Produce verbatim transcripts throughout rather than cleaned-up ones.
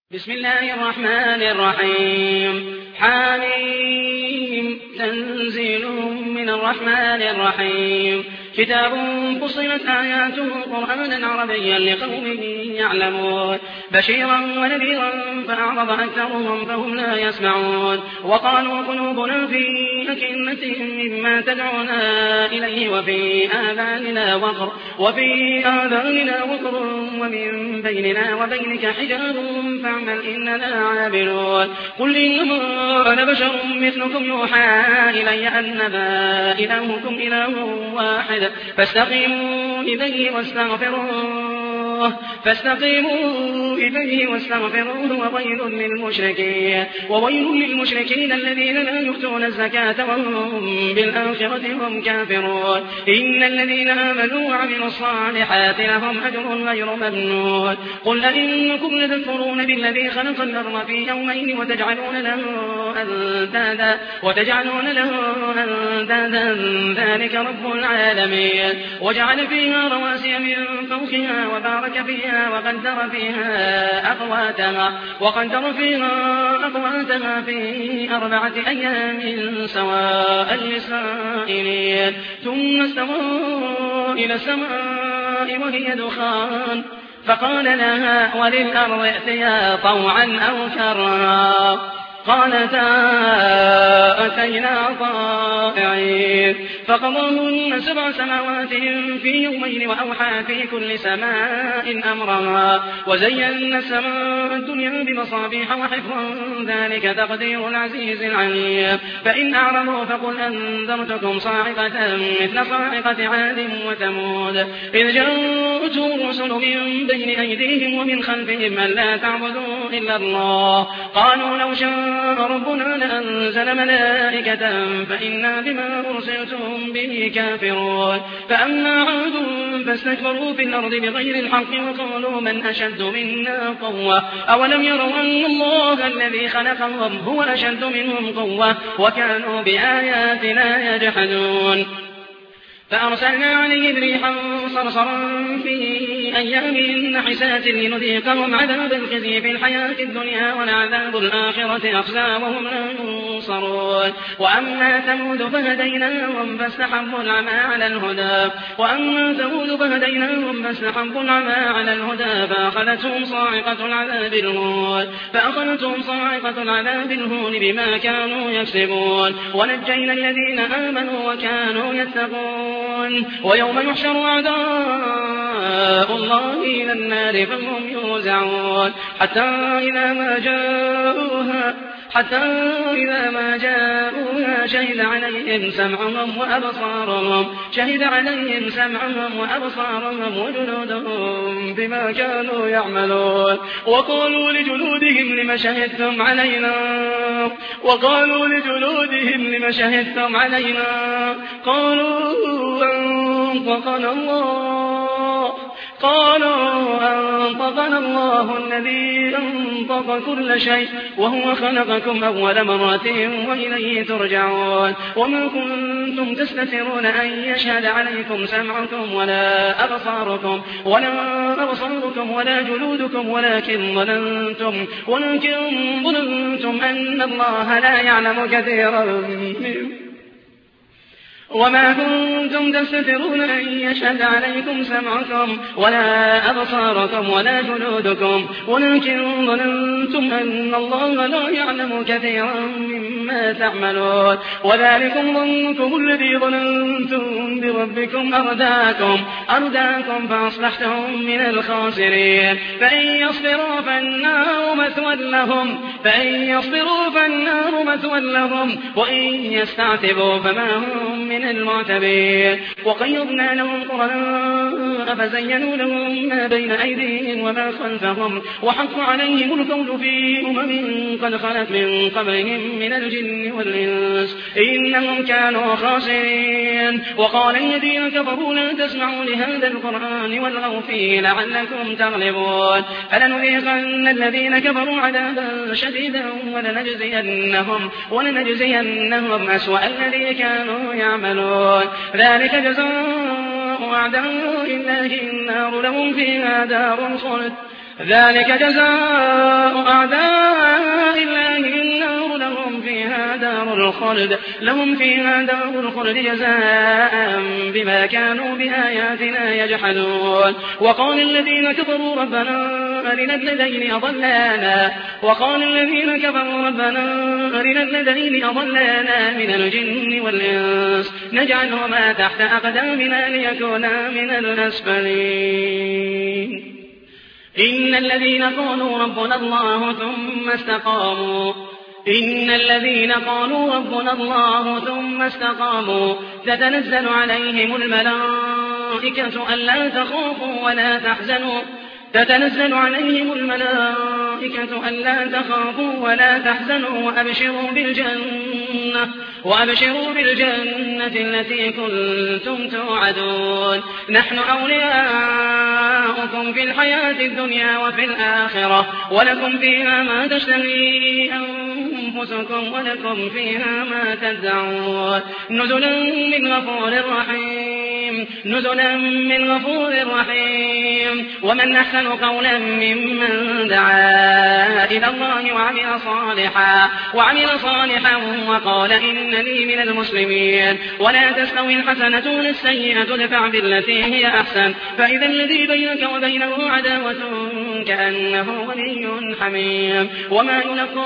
بسم الله الرحمن الرحيم حميم تنزيل من الرحمن الرحيم كتاب فصلت آياته قرآنا عربيا لقوم يعلمون بشيرا ونذيرا فأعرض أكثرهم فهم لا يسمعون وقالوا قلوبنا في أكنة مما تدعونا إليه وفي آذاننا وقر وفي آذاننا وقر ومن بيننا وبينك حجاب فاعمل إننا عاملون قل إنما أنا بشر مثلكم يوحى إلي أنما إلهكم إله واحد فاستقيموا إليه واستغفروه فاستقيموا إليه واستغفروه وويل للمشركين وويل للمشركين الذين لا يؤتون الزكاة وهم بالآخرة هم كافرون إن الذين آمنوا وعملوا الصالحات لهم أجر غير ممنون قل أئنكم لتكفرون بالذي خلق الأرض في يومين وتجعلون له أندادا وتجعلون له أندادا ذلك رب العالمين وجعل فيها رواسي من فوقها وبارك فيها وقدر فيها أقواتها وقدر فيها أقواتها في أربعة أيام سواء للسائلين ثم استوى إلى السماء وهي دخان فقال لها وللأرض ائتيا طوعا أو كرها قالتا أتينا طائعين فقضاهن سبع سماوات في يومين وأوحى في كل سماء أمرها وزينا السماء الدنيا بمصابيح وحفظا ذلك تقدير العزيز العليم فإن أعرضوا فقل أنذرتكم صاعقة مثل صاعقة عاد وثمود إذ جاءتهم الرسل من بين أيديهم ومن خلفهم ألا تعبدوا إلا الله قالوا لو شاء ربنا لأنزل ملائكة فإنا بما أرسلتم به كافرون فأما عاد فاستكبروا في الأرض بغير الحق وقالوا من أشد منا قوة أولم يروا أن الله الذي خلقهم هو أشد منهم قوة وكانوا بآياتنا يجحدون فأرسلنا عليهم ريحا صرصرا في أيام نحسات لنذيقهم عذاب الخزي في الحياة الدنيا ولعذاب الآخرة أخزى وهم لا ينصرون وأما ثمود فهديناهم فاستحبوا العمى على الهدى وأما ثمود فهديناهم فاستحبوا العمى على الهدى فأخذتهم صاعقة العذاب الهون فأخذتهم صاعقة العذاب الهون بما كانوا يكسبون ونجينا الذين آمنوا وكانوا يتقون ويوم يحشر أعداء الله إلى النار فهم يوزعون حتى إذا ما جاءوها حتى إذا ما جاءوها شهد عليهم سمعهم وأبصارهم شهد عليهم سمعهم وأبصارهم وجلودهم بما كانوا يعملون وقالوا لجلودهم لم شهدتم علينا وقالوا لجلودهم لم شهدتم علينا قالوا أنطقنا الله قالوا أنطقنا الله الذي أنطق كل شيء وهو خلقكم أول مرة وإليه ترجعون وما كنتم تستترون أن يشهد عليكم سمعكم ولا أبصاركم ولا أبصاركم ولا جلودكم ولكن ظننتم ولكن ظننتم أن الله لا يعلم كثيرا منه وما كنتم تستترون أن يشهد عليكم سمعكم ولا أبصاركم ولا جلودكم ولكن ظننتم أن الله لا يعلم كثيرا مما تعملون وذلكم ظنكم الذي ظننتم بربكم أرداكم أرداكم فأصبحتم من الخاسرين فإن يصبروا فالنار مثوى لهم فإن يصبروا فالنار مثوى لهم وإن يستعتبوا فما هم من المعتبين وقيضنا لهم قرناء فزينوا لهم ما بين أيديهم وما خلفهم وحق عليهم القول في أمم قد خلت من قبلهم من الجن والإنس إنهم كانوا خاسرين وقال الذين كفروا لا تسمعوا لهذا القرآن والغوا فيه لعلكم تغلبون فلنذيقن الذين كفروا عذابا شديدا ولنجزينهم ولنجزينهم أسوأ الذي كانوا يعملون ذلك جزاء أعداء الله النار لهم فيها دار الخلد ذلك جزاء أعداء الله النار لهم فيها دار الخلد لهم فيها دار الخلد جزاء بما كانوا بآياتنا يجحدون. وقال الذين كفروا ربنا أرنا الذين أضلانا وقال الذين كفروا ربنا أرنا الذين أضلانا من الجن والإنس نجعلهما تحت أقدامنا ليكونا من الأسفلين. إن الذين قالوا ربنا الله ثم استقاموا إن الذين قالوا ربنا الله ثم استقاموا تتنزل عليهم الملائكة ألا تخافوا ولا تحزنوا تتنزل عليهم الملائكة ألا تخافوا ولا تحزنوا وأبشروا بالجنة وأبشروا بالجنة التي كنتم توعدون. نحن أولياؤكم في الحياة الدنيا وفي الآخرة ولكم فيها ما تشتهي أنفسكم ولكم فيها ما تدعون. نزلا من غفور رحيم نزلا من غفور رحيم. ومن أحسن قولا ممن دعا إلى الله وعمل صالحا وعمل صالحا وقال إنني من المسلمين. ولا تستوي الحسنة ولا السيئة ادفع بالتي هي أحسن فإذا الذي بينك وبينه عداوة كأنه ولي حميم. وما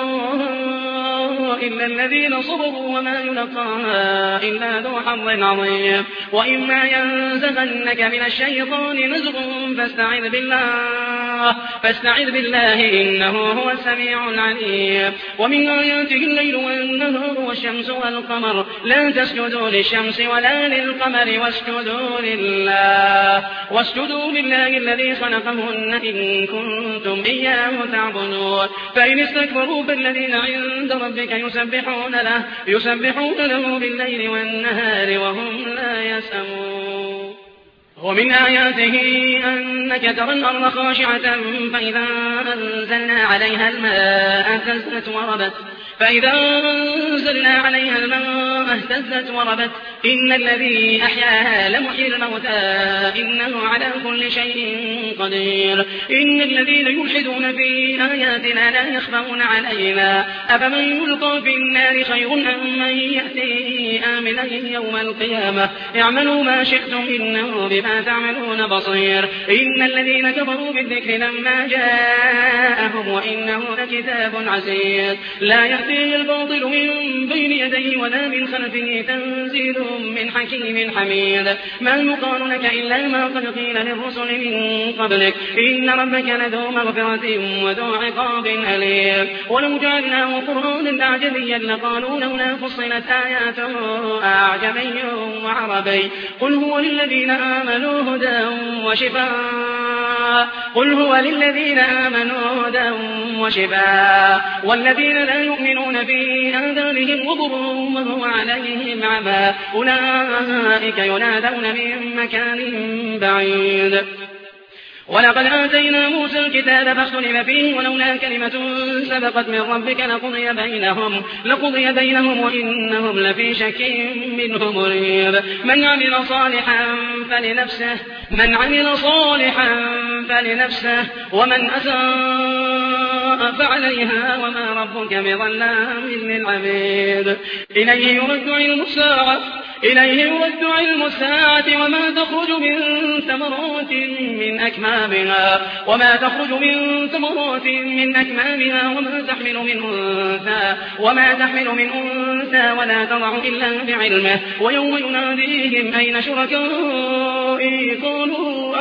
يلقاها إلا الذين صبروا وما يلقاها إلا ذو حظ عظيم. وإما ينزغنك من الشيطان نزغ فاستعذ بالله فاستعذ بالله إنه هو السميع العليم. ومن آياته الليل والنهار والشمس والقمر لا تسجدوا للشمس ولا للقمر واسجدوا لله واسجدوا لله الذي خلقهن إن كنتم إياه تعبدون. فإن استكبروا فالذين عند ربك يسبحون له يسبحون له بالليل والنهار وهم لا يسأمون. ومن آياته أنك ترى الأرض خاشعة فإذا أنزلنا عليها الماء اهتزت وربت فإذا أنزلنا عليها الماء اهتزت وربت إن الذي أحياها لمحيي الموتى إنه على كل شيء قدير. إن الذين يلحدون في آياتنا لا يخفون علينا أفمن يلقى في النار خير أم من يأتي آمنا يوم القيامة اعملوا ما شئتم إنه بما تعملون بصير. إن الذين كفروا بالذكر لما جاءهم وإنه لكتاب عزيز لا يأتيه الباطل من بين يديه ولا من خلفه تنزيل من حكيم حميد. ما يقال لك إلا ما قد قيل للرسل من قبلك إن ربك لذو مغفرة وذو عقاب أليم. ولو جعلناه قرآنا أعجميا لقالوا لولا فصلت آياته أعجمي وعربي قل هو للذين آمنوا هدى وشفاء قل هو للذين آمنوا هدى وشفاء والذين لا يؤمنون في آذانهم وقر وهو عليهم عمى أولئك ينادون من مكان بعيد. ولقد آتينا موسى الكتاب فاختلف فيه ولولا كلمة سبقت من ربك لقضي بينهم لقضي بينهم وإنهم لفي شك منه مريب. من عمل صالحا فلنفسه من عمل صالحا فلنفسه ومن أساء فعليها وما ربك بظلام للعبيد. إليه يرد علم الساعة إليه يرد علم الساعة وما تخرج من ثمرات من أكمامها وما تخرج من ثمرات من أكمامها وما تحمل من أنثى وما تحمل من أنثى ولا تضع إلا بعلمه. ويوم يناديهم أين شركائي قالوا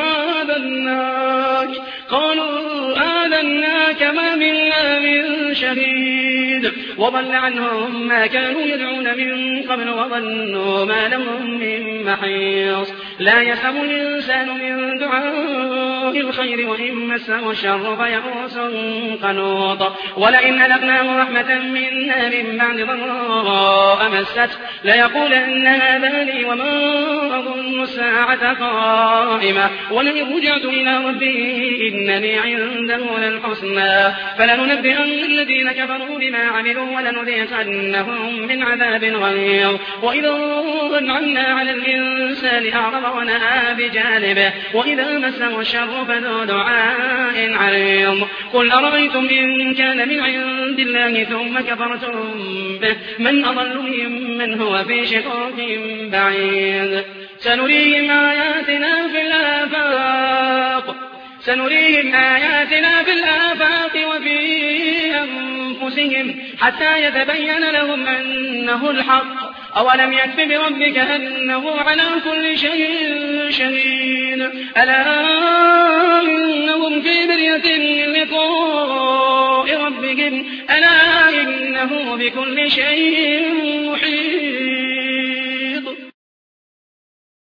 آذناك قالوا آذناك ما منا من شهيد وضل عنهم ما كانوا يدعون من قبل وظنوا ما لهم من محيص. لا يسأم الإنسان من دعاء الخير وإن مسه الشر فيئوس قنوط. ولئن أذقناه رحمة منا من بعد ضراء مسته ليقولن هذا لي وما أظن الساعة قائمة ولئن رجعت إلى ربي إنني عنده للحسنى فلننبئن الذين كفروا بما عملوا ولنذيقنهم من عذاب غليظ. وإذا أنعمنا على الإنسان أعرض ونأى بجانبه وإذا مسه الشر فذو دعاء عريض. قل أرأيتم إن كان من عند الله ثم كفرتم به من أضل ممن هو في شقاق بعيد. سنريهم آياتنا في الآفاق سنريهم آياتنا في الآفاق وفي أنفسهم حتى يتبين لهم أنه الحق. أولم يكف بربك أنه على كل شيء شهيد. ألا إنهم في مرية من لقاء ربهم ألا إنه بكل شيء محيط.